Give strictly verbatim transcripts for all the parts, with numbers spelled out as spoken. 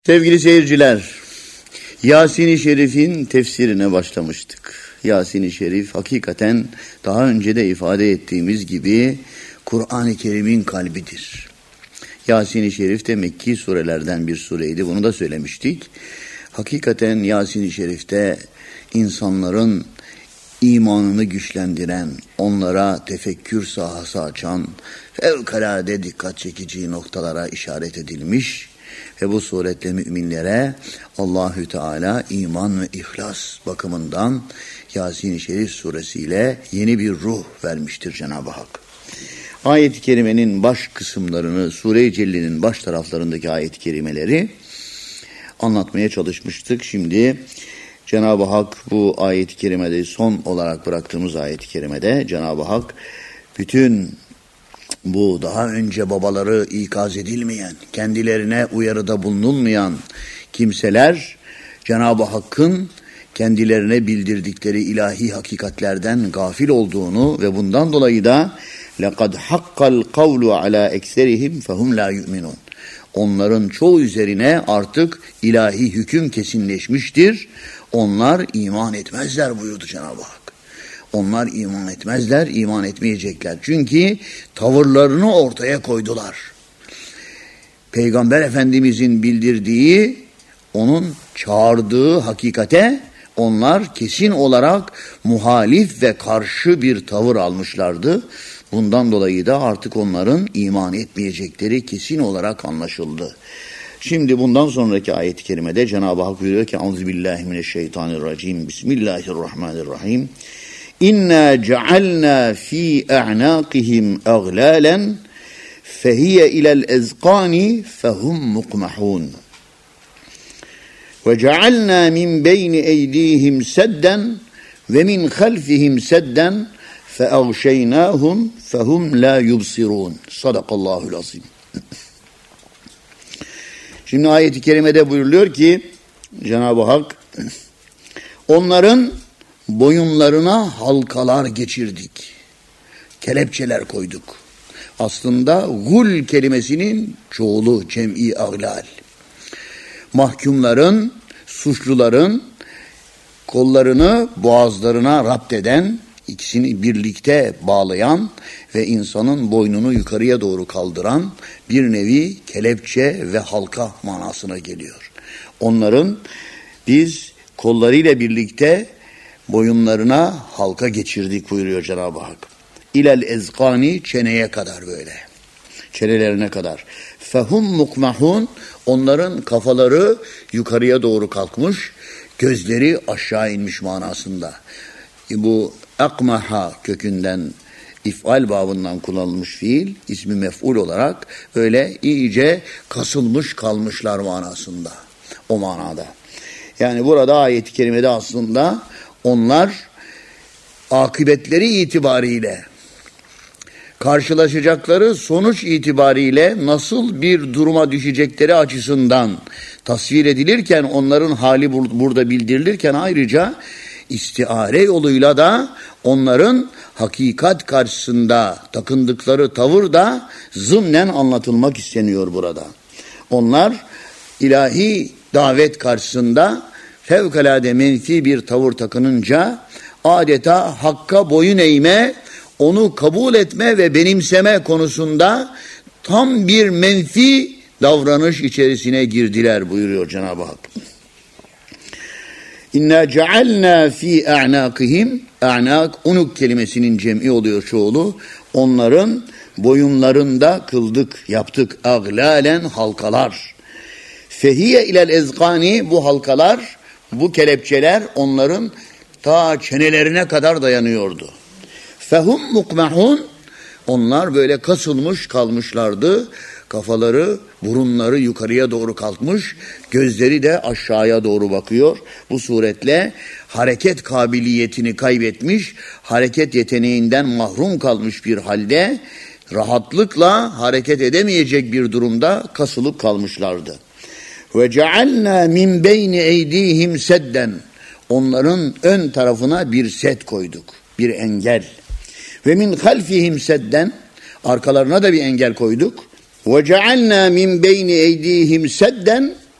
Sevgili seyirciler, Yasin-i Şerif'in tefsirine başlamıştık. Yasin-i Şerif hakikaten daha önce de ifade ettiğimiz gibi Kur'an-ı Kerim'in kalbidir. Yasin-i Şerif de Mekki surelerden bir sureydi, bunu da söylemiştik. Hakikaten Yasin-i Şerif'te insanların imanını güçlendiren, onlara tefekkür sahası açan, fevkalade dikkat çekici noktalara işaret edilmiş ve bu suretle müminlere Allahü Teala iman ve ihlas bakımından Yasin-i Şerif suresiyle yeni bir ruh vermiştir Cenab-ı Hak. Ayet-i kerimenin baş kısımlarını, Sure-i Celle'nin baş taraflarındaki ayet-i kerimeleri anlatmaya çalışmıştık. Şimdi Cenab-ı Hak bu ayet-i kerimede, son olarak bıraktığımız ayet-i kerimede Cenab-ı Hak bütün bu daha önce babaları ikaz edilmeyen, kendilerine uyarıda bulunulmayan kimseler Cenab-ı Hakk'ın kendilerine bildirdikleri ilahi hakikatlerden gafil olduğunu ve bundan dolayı da لَقَدْ حَقَّ الْقَوْلُ عَلَى اَكْسَرِهِمْ فَهُمْ لَا يُؤْمِنُونَ Onların çoğu üzerine artık ilahi hüküm kesinleşmiştir. Onlar iman etmezler buyurdu Cenab-ı Hak. Onlar iman etmezler, iman etmeyecekler. Çünkü tavırlarını ortaya koydular. Peygamber Efendimizin bildirdiği, onun çağırdığı hakikate onlar kesin olarak muhalif ve karşı bir tavır almışlardı. Bundan dolayı da artık onların iman etmeyecekleri kesin olarak anlaşıldı. Şimdi bundan sonraki ayet-i kerimede Cenab-ı Hak buyuruyor ki Euzubillahimineşşeytanirracim. Bismillahirrahmanirrahim. İnna cealna fi a'naqihim aglalan fehiye ilel ezqani fehum mukmahun. Ve cealna min beyni eydihim sedden ve min halfihim sedden feagşeynâhum fehum la yubsirun. Sadakallahul azim. Şimdi ayet-i kerimede buyuruluyor ki Cenab-ı Hak onların boyunlarına halkalar geçirdik. Kelepçeler koyduk. Aslında gul kelimesinin çoğulu cem'i aglal. Mahkumların, suçluların kollarını boğazlarına rapt eden, ikisini birlikte bağlayan ve insanın boynunu yukarıya doğru kaldıran bir nevi kelepçe ve halka manasına geliyor. Onların biz kollarıyla birlikte boyunlarına halka geçirdik buyuruyor Cenab-ı Hak. İlel ezgani, çeneye kadar böyle. Çenelerine kadar. Fehum mukmahun, onların kafaları yukarıya doğru kalkmış, gözleri aşağı inmiş manasında. Bu akmaha kökünden, if'al babından kullanılmış fiil, ismi mef'ul olarak öyle iyice kasılmış kalmışlar manasında. O manada. Yani burada ayet-i kerimede aslında onlar akıbetleri itibariyle, karşılaşacakları sonuç itibariyle nasıl bir duruma düşecekleri açısından tasvir edilirken, onların hali burada bildirilirken ayrıca istiare yoluyla da onların hakikat karşısında takındıkları tavır da zımnen anlatılmak isteniyor burada. Onlar ilahi davet karşısında fevkalade menfi bir tavır takınınca adeta hakka boyun eğme, onu kabul etme ve benimseme konusunda tam bir menfi davranış içerisine girdiler buyuruyor Cenab-ı Hak. İnna cealna fi a'naqihim, a'naq unuk kelimesinin cem'i oluyor çoğulu. Onların boyunlarında kıldık, yaptık aglalen halkalar. Fehiye ilel ezgani, bu halkalar, bu kelepçeler onların ta çenelerine kadar dayanıyordu. Fehum mukmahun, onlar böyle kasılmış kalmışlardı. Kafaları, burunları yukarıya doğru kalkmış, gözleri de aşağıya doğru bakıyor. Bu suretle hareket kabiliyetini kaybetmiş, hareket yeteneğinden mahrum kalmış bir halde rahatlıkla hareket edemeyecek bir durumda kasılıp kalmışlardı. Ve cealna min beyni eydihim sedden, onların ön tarafına bir set koyduk, bir engel. Ve min halfihim sedden, arkalarına da bir engel koyduk. Ve cealna min beyni eydihim sedden,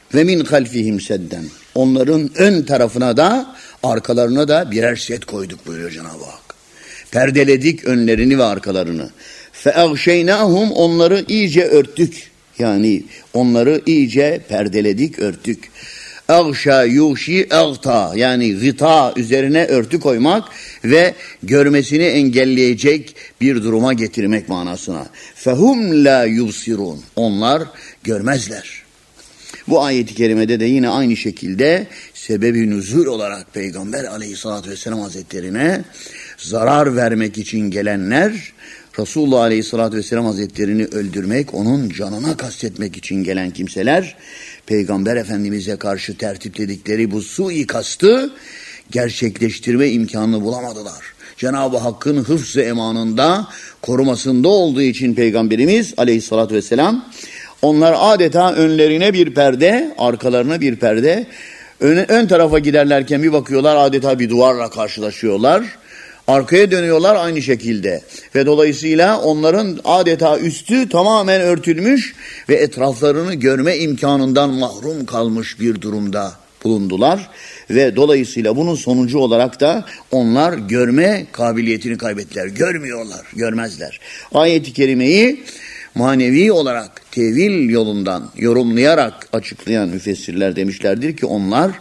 Ve min halfihim sedden. Onların ön tarafına da arkalarına da birer set koyduk buyuruyor Cenab-ı Hak. Perdeledik önlerini ve arkalarını. فَاَغْشَيْنَاهُمْ Onları iyice örttük. Yani onları iyice perdeledik, örttük. اَغْشَى يُغْشِي اَغْتَى Yani gıta üzerine örtü koymak ve görmesini engelleyecek bir duruma getirmek manasına. فَهُمْ لَا يُبْصِرُونَ Onlar görmezler. Bu ayet-i kerimede de yine aynı şekilde sebebi nüzul olarak Peygamber aleyhissalatü vesselam hazretlerine zarar vermek için gelenler, Resulullah aleyhissalatü vesselam hazretlerini öldürmek, onun canına kastetmek için gelen kimseler, Peygamber Efendimiz'e karşı tertipledikleri bu suikastı gerçekleştirme imkanını bulamadılar. Cenab-ı Hakk'ın hıfz-ı emanında, korumasında olduğu için Peygamberimiz aleyhissalatü vesselam, onlar adeta önlerine bir perde, arkalarına bir perde, ön, ön tarafa giderlerken bir bakıyorlar adeta bir duvarla karşılaşıyorlar. Arkaya dönüyorlar aynı şekilde ve dolayısıyla onların adeta üstü tamamen örtülmüş ve etraflarını görme imkanından mahrum kalmış bir durumda bulundular. Ve dolayısıyla bunun sonucu olarak da onlar görme kabiliyetini kaybettiler. Görmüyorlar, görmezler. Ayet-i kerimeyi manevi olarak tevil yolundan yorumlayarak açıklayan müfessirler demişlerdir ki onlar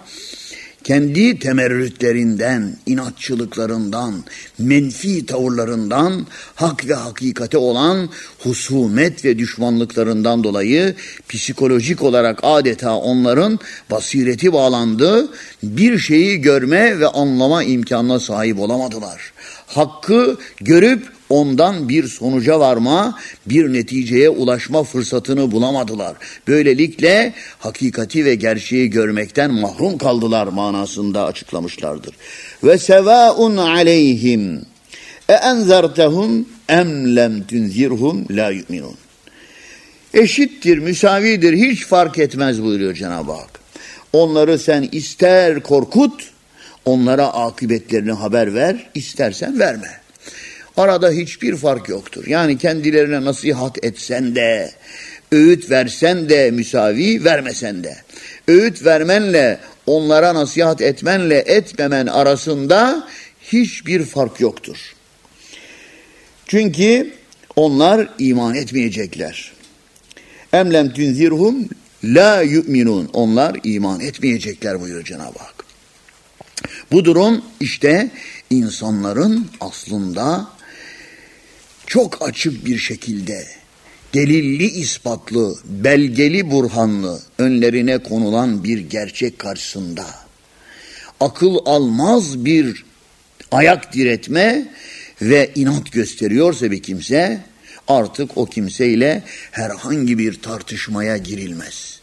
kendi temerrütlerinden, inatçılıklarından, menfi tavırlarından, hak ve hakikate olan husumet ve düşmanlıklarından dolayı psikolojik olarak adeta onların basireti bağlandı, bir şeyi görme ve anlama imkanına sahip olamadılar. Hakkı görüp ondan bir sonuca varma, bir neticeye ulaşma fırsatını bulamadılar. Böylelikle hakikati ve gerçeği görmekten mahrum kaldılar manasında açıklamışlardır. Ve sevaun aleyhim e enzertehum em lem tunzirhum la yu'minun. Eşittir, müsavidir, hiç fark etmez buyuruyor Cenab-ı Hak. Onları sen ister korkut, onlara akıbetlerini haber ver, istersen verme. Arada hiçbir fark yoktur. Yani kendilerine nasihat etsen de, öğüt versen de müsavi, vermesen de. Öğüt vermenle, onlara nasihat etmenle etmemen arasında hiçbir fark yoktur. Çünkü onlar iman etmeyecekler. Em lem tunzirhum la yu'minun. Onlar iman etmeyecekler buyuruyor Cenab-ı Hak. Bu durum işte insanların aslında çok açık bir şekilde delilli ispatlı, belgeli burhanlı önlerine konulan bir gerçek karşısında akıl almaz bir ayak diretme ve inat gösteriyorsa bir kimse, artık o kimseyle herhangi bir tartışmaya girilmez.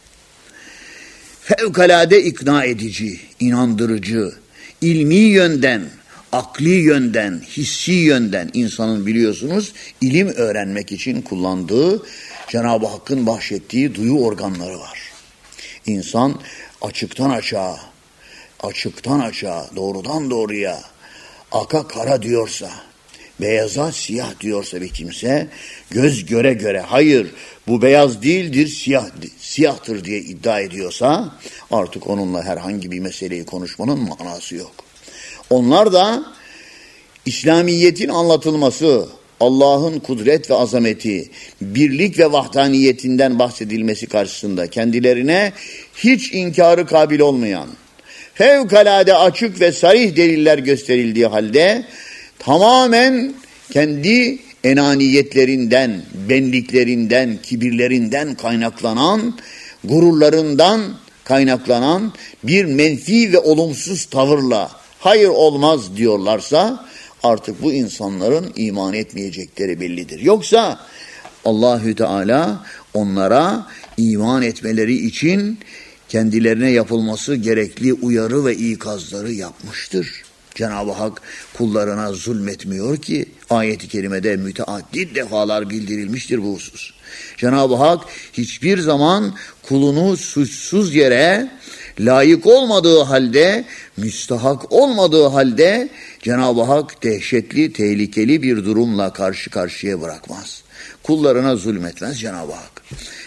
Fevkalade ikna edici, inandırıcı, ilmi yönden, akli yönden, hissi yönden insanın biliyorsunuz ilim öğrenmek için kullandığı Cenab-ı Hakk'ın bahşettiği duyu organları var. İnsan açıktan açığa, açıktan açığa, doğrudan doğruya, aka kara diyorsa, beyaza siyah diyorsa bir kimse, göz göre göre hayır bu beyaz değildir siyah, siyahtır diye iddia ediyorsa artık onunla herhangi bir meseleyi konuşmanın manası yok. Onlar da İslamiyet'in anlatılması, Allah'ın kudret ve azameti, birlik ve vahdaniyetinden bahsedilmesi karşısında kendilerine hiç inkarı kabil olmayan, fevkalade açık ve sarih deliller gösterildiği halde tamamen kendi enaniyetlerinden, benliklerinden, kibirlerinden kaynaklanan, gururlarından kaynaklanan bir menfi ve olumsuz tavırla hayır olmaz diyorlarsa artık bu insanların iman etmeyecekleri bellidir. Yoksa Allahü Teala onlara iman etmeleri için kendilerine yapılması gerekli uyarı ve ikazları yapmıştır. Cenab-ı Hak kullarına zulmetmiyor ki ayet-i kerimede müteaddit defalar bildirilmiştir bu husus. Cenab-ı Hak hiçbir zaman kulunu suçsuz yere, layık olmadığı halde, müstahak olmadığı halde Cenab-ı Hak dehşetli, tehlikeli bir durumla karşı karşıya bırakmaz. Kullarına zulmetmez Cenab-ı Hak.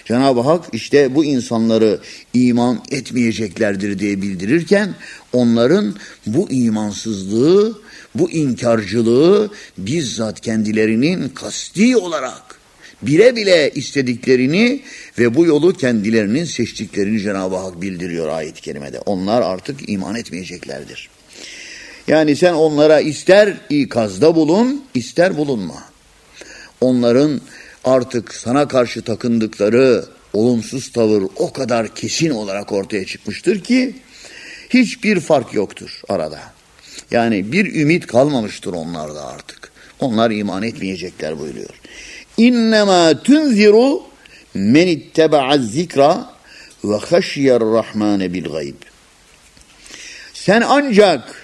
Cenab-ı Hak işte bu insanları iman etmeyeceklerdir diye bildirirken onların bu imansızlığı, bu inkarcılığı bizzat kendilerinin kasti olarak bile bile istediklerini ve bu yolu kendilerinin seçtiklerini Cenab-ı Hak bildiriyor ayet-i kerimede. Onlar artık iman etmeyeceklerdir. Yani sen onlara ister ikazda bulun, ister bulunma. Onların artık sana karşı takındıkları olumsuz tavır o kadar kesin olarak ortaya çıkmıştır ki hiçbir fark yoktur arada. Yani bir ümit kalmamıştır onlarda artık. Onlar iman etmeyecekler buyuruyor. İnnemâ tunziru men itteba'a zikra ve haşiyar rahmane bil gayb. Sen ancak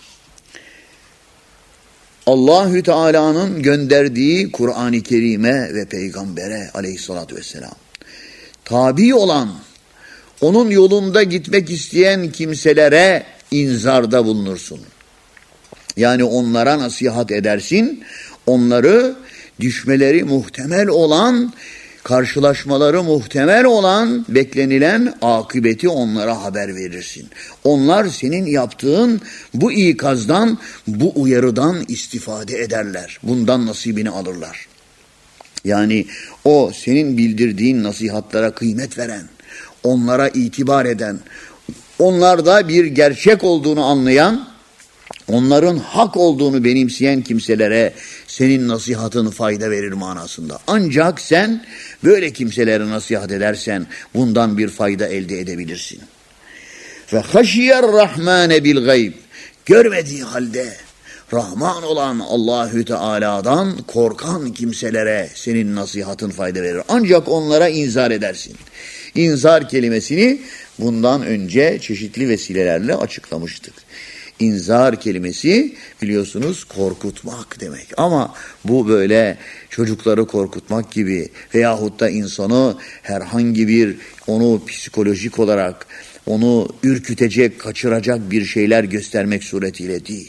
Allahü Teala'nın gönderdiği Kur'an-ı Kerim'e ve Peygamber'e aleyhissalatü vesselam tabi olan, onun yolunda gitmek isteyen kimselere inzarda bulunursun. Yani onlara nasihat edersin, onları düşmeleri muhtemel olan, karşılaşmaları muhtemel olan, beklenilen akıbeti onlara haber verirsin. Onlar senin yaptığın bu ikazdan, bu uyarıdan istifade ederler. Bundan nasibini alırlar. Yani o senin bildirdiğin nasihatlara kıymet veren, onlara itibar eden, onlarda bir gerçek olduğunu anlayan, onların hak olduğunu benimseyen kimselere senin nasihatın fayda verir manasında. Ancak sen böyle kimselere nasihat edersen bundan bir fayda elde edebilirsin. Ve haşiyer rahmane bil gayb. Görmediği halde Rahman olan Allahü Teala'dan korkan kimselere senin nasihatın fayda verir. Ancak onlara inzar edersin. İnzar kelimesini bundan önce çeşitli vesilelerle açıklamıştık. İnzar kelimesi biliyorsunuz korkutmak demek. Ama bu böyle çocukları korkutmak gibi veyahut da insanı herhangi bir onu psikolojik olarak onu ürkütecek, kaçıracak bir şeyler göstermek suretiyle değil.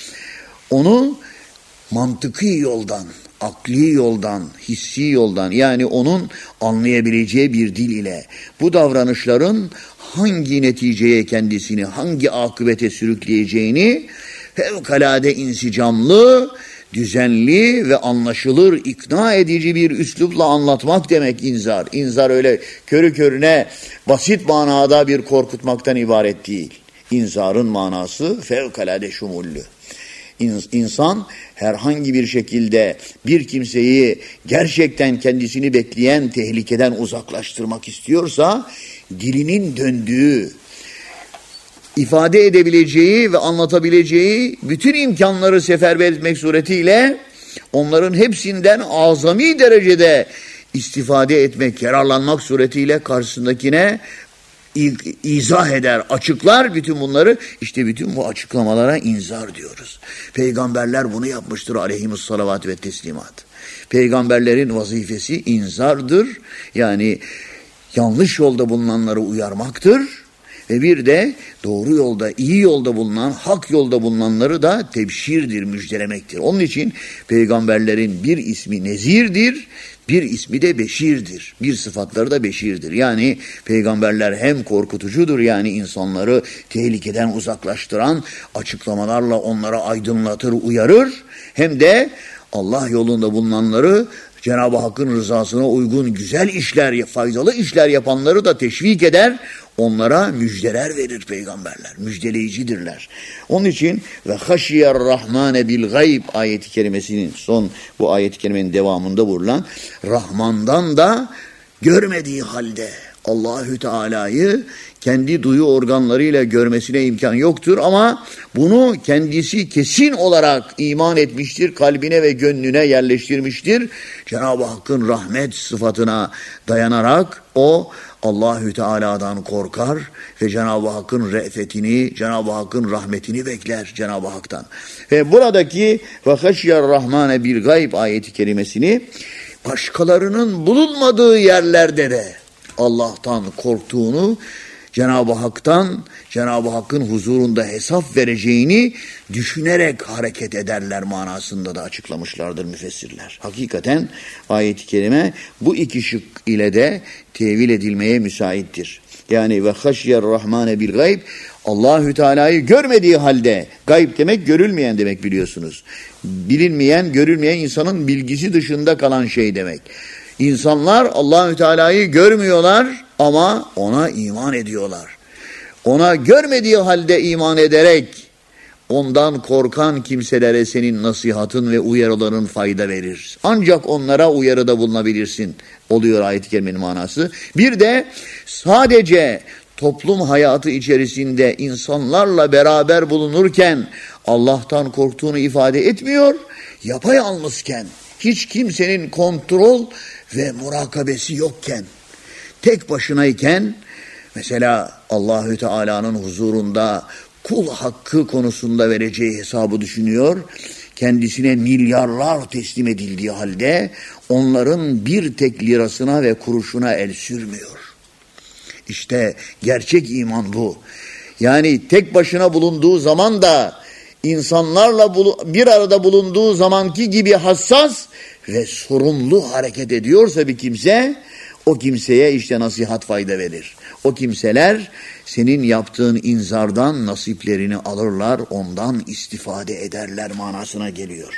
Onu mantıki yoldan, akli yoldan, hissi yoldan, yani onun anlayabileceği bir dil ile bu davranışların hangi neticeye kendisini, hangi akıbete sürükleyeceğini fevkalade insicamlı, düzenli ve anlaşılır, ikna edici bir üslupla anlatmak demek inzar. İnzar öyle körü körüne basit manada bir korkutmaktan ibaret değil. İnzarın manası fevkalade şumullü. İnsan herhangi bir şekilde bir kimseyi gerçekten kendisini bekleyen tehlikeden uzaklaştırmak istiyorsa dilinin döndüğü, ifade edebileceği ve anlatabileceği bütün imkanları seferber etmek suretiyle onların hepsinden azami derecede istifade etmek, yararlanmak suretiyle karşısındakine izah eder, açıklar bütün bunları. İşte bütün bu açıklamalara inzar diyoruz. Peygamberler bunu yapmıştır aleyhimussalavat ve teslimat. Peygamberlerin vazifesi inzardır. Yani yanlış yolda bulunanları uyarmaktır. Ve bir de doğru yolda, iyi yolda bulunan, hak yolda bulunanları da tebşirdir, müjdelemektir. Onun için peygamberlerin bir ismi nezirdir, bir ismi de beşirdir. Bir sıfatları da beşirdir. Yani peygamberler hem korkutucudur, yani insanları tehlikeden uzaklaştıran açıklamalarla onlara aydınlatır, uyarır. Hem de Allah yolunda bulunanları Cenab-ı Hakk'ın rızasına uygun güzel işler, faydalı işler yapanları da teşvik eder. Onlara müjdeler verir peygamberler. Müjdeleyicidirler. Onun için ve haşiyer rahmane bil gayb ayeti kerimesinin son bu ayeti kerimenin devamında vurulan Rahman'dan da görmediği halde Allahü Teala'yı kendi duyu organlarıyla görmesine imkan yoktur ama bunu kendisi kesin olarak iman etmiştir, kalbine ve gönlüne yerleştirmiştir. Cenab-ı Hakk'ın rahmet sıfatına dayanarak o Allahü Teala'dan korkar ve Cenab-ı Hakk'ın re'fetini, Cenab-ı Hakk'ın rahmetini bekler Cenab-ı Hak'tan. Ve buradaki ve haşyer rahmane bil gayb ayeti kerimesini başkalarının bulunmadığı yerlerde de Allah'tan korktuğunu Cenab-ı Hak'tan, Cenab-ı Hakk'ın huzurunda hesap vereceğini düşünerek hareket ederler manasında da açıklamışlardır müfessirler. Hakikaten ayet-i kerime bu iki şık ile de tevil edilmeye müsaittir. Yani ve haşyer rahmane bil gayb, Allahü Teala'yı görmediği halde, gayb demek görülmeyen demek biliyorsunuz. Bilinmeyen, görülmeyen insanın bilgisi dışında kalan şey demek. İnsanlar Allahü Teala'yı görmüyorlar ama ona iman ediyorlar. Ona görmediği halde iman ederek ondan korkan kimselere senin nasihatın ve uyarıların fayda verir. Ancak onlara uyarıda bulunabilirsin. Oluyor ayet-i kerimenin manası. Bir de sadece toplum hayatı içerisinde insanlarla beraber bulunurken Allah'tan korktuğunu ifade etmiyor. Yapayalnızken, hiç kimsenin kontrol ve murakabesi yokken, tek başınayken, mesela Allahü Teala'nın huzurunda kul hakkı konusunda vereceği hesabı düşünüyor. Kendisine milyarlar teslim edildiği halde onların bir tek lirasına ve kuruşuna el sürmüyor. İşte gerçek iman bu. Yani tek başına bulunduğu zaman da insanlarla bir arada bulunduğu zamanki gibi hassas ve sorumlu hareket ediyorsa bir kimse, o kimseye işte nasihat fayda verir. O kimseler senin yaptığın inzardan nasiplerini alırlar, ondan istifade ederler manasına geliyor.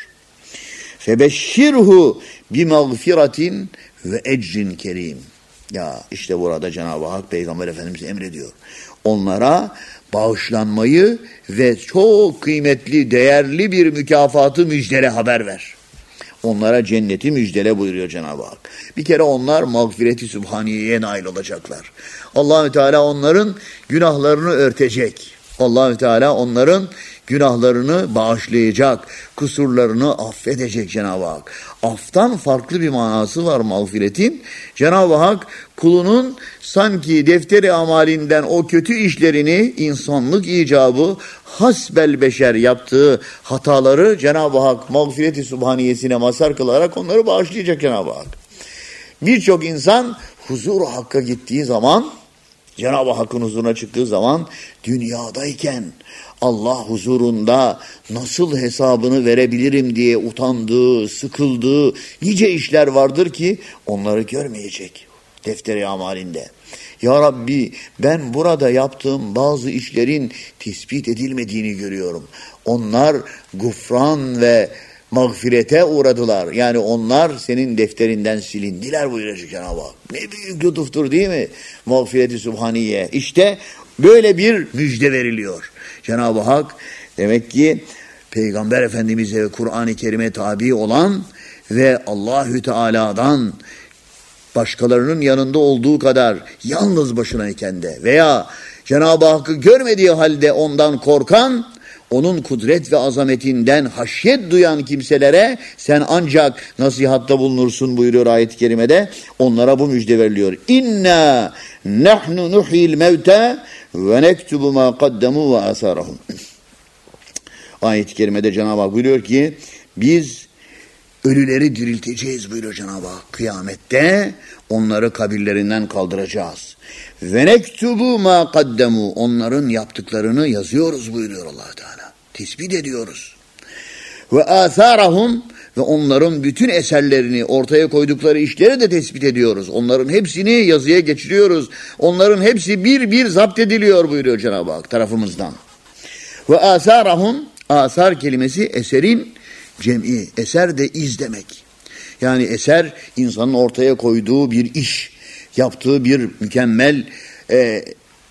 Febeşşirhu bimağfiratin ve ecrin kerim. Ya işte burada Cenab-ı Hak Peygamber Efendimiz emrediyor. Onlara bağışlanmayı ve çok kıymetli, değerli bir mükafatı müjdele haber ver. Onlara cenneti müjdele buyuruyor Cenab-ı Hak. Bir kere onlar mağfireti sübhaniyeye nail olacaklar. Allah-u Teala onların günahlarını örtecek. Allah-u Teala onların günahlarını bağışlayacak, kusurlarını affedecek Cenab-ı Hak. Aftan farklı bir manası var mağfiretin. Cenab-ı Hak kulunun sanki defteri amalinden o kötü işlerini, insanlık icabı, hasbel beşer yaptığı hataları Cenab-ı Hak mağfireti subhaniyesine mazhar kılarak onları bağışlayacak Cenab-ı Hak. Birçok insan huzur Hakk'a gittiği zaman, Cenab-ı Hakk'ın huzuruna çıktığı zaman dünyadayken Allah huzurunda nasıl hesabını verebilirim diye utandığı, sıkıldığı nice işler vardır ki onları görmeyecek defteri amalinde. Ya Rabbi, ben burada yaptığım bazı işlerin tespit edilmediğini görüyorum. Onlar gufran ve mağfirete uğradılar. Yani onlar senin defterinden silindiler buyuracak Cenab-ı Hak. Ne büyük lütuftur değil mi? Mağfireti Sübhaniye. İşte böyle bir müjde veriliyor. Cenab-ı Hak demek ki Peygamber Efendimiz'e ve Kur'an-ı Kerim'e tabi olan ve Allahü Teala'dan başkalarının yanında olduğu kadar yalnız başınayken de veya Cenab-ı Hakk'ı görmediği halde ondan korkan, onun kudret ve azametinden haşyet duyan kimselere sen ancak nasihatta bulunursun buyuruyor ayet-i kerimede. Onlara bu müjde veriliyor. İnna nahnu nuhyil mevte ve nektubu ma kaddamu ve asarahum. Ayet-i kerimede Cenab-ı Hak buyuruyor ki biz ölüleri dirilteceğiz buyuruyor Cenab-ı Hak. Kıyamette onları kabirlerinden kaldıracağız. Ve nektubu ma kaddamu, onların yaptıklarını yazıyoruz buyuruyor Allah Teala. Tespit ediyoruz. Ve asarahum, ve onların bütün eserlerini, ortaya koydukları işleri de tespit ediyoruz. Onların hepsini yazıya geçiriyoruz. Onların hepsi bir bir zapt ediliyor buyuruyor Cenab-ı Hak tarafımızdan. Ve asarahum, asar kelimesi eserin cem'i. Eser de iz demek. Yani eser insanın ortaya koyduğu bir iş, yaptığı bir mükemmel e,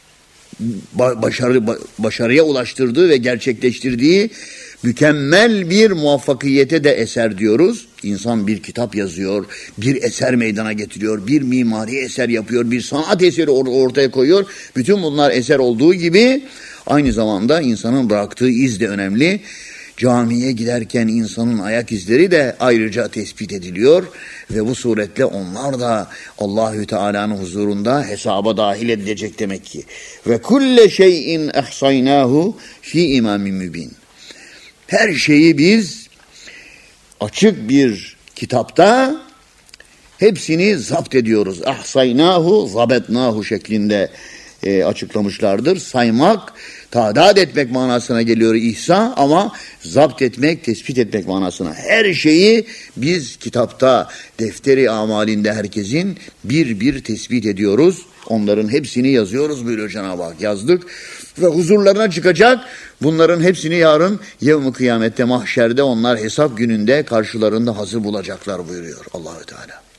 başarı, başarıya ulaştırdığı ve gerçekleştirdiği mükemmel bir muvaffakiyete de eser diyoruz. İnsan bir kitap yazıyor, bir eser meydana getiriyor, bir mimari eser yapıyor, bir sanat eseri ortaya koyuyor. Bütün bunlar eser olduğu gibi aynı zamanda insanın bıraktığı iz de önemli. Camiye giderken insanın ayak izleri de ayrıca tespit ediliyor ve bu suretle onlar da Allahü Teala'nın huzurunda hesaba dahil edilecek demek ki. Ve kulle şeyin ehsaynahu fi imamin mübin. Her şeyi biz açık bir kitapta hepsini zapt ediyoruz. Ahsaynahu zabetnahu şeklinde e, açıklamışlardır. Saymak, tadat etmek manasına geliyor ihsa, ama zapt etmek, tespit etmek manasına. Her şeyi biz kitapta, defteri amalinde herkesin bir bir tespit ediyoruz. Onların hepsini yazıyoruz buyuruyor Cenab-ı Hak. Yazdık ve huzurlarına çıkacak. Bunların hepsini yarın yevm-i kıyamette, mahşerde onlar hesap gününde karşılarında hazır bulacaklar buyuruyor Allah-u Teala.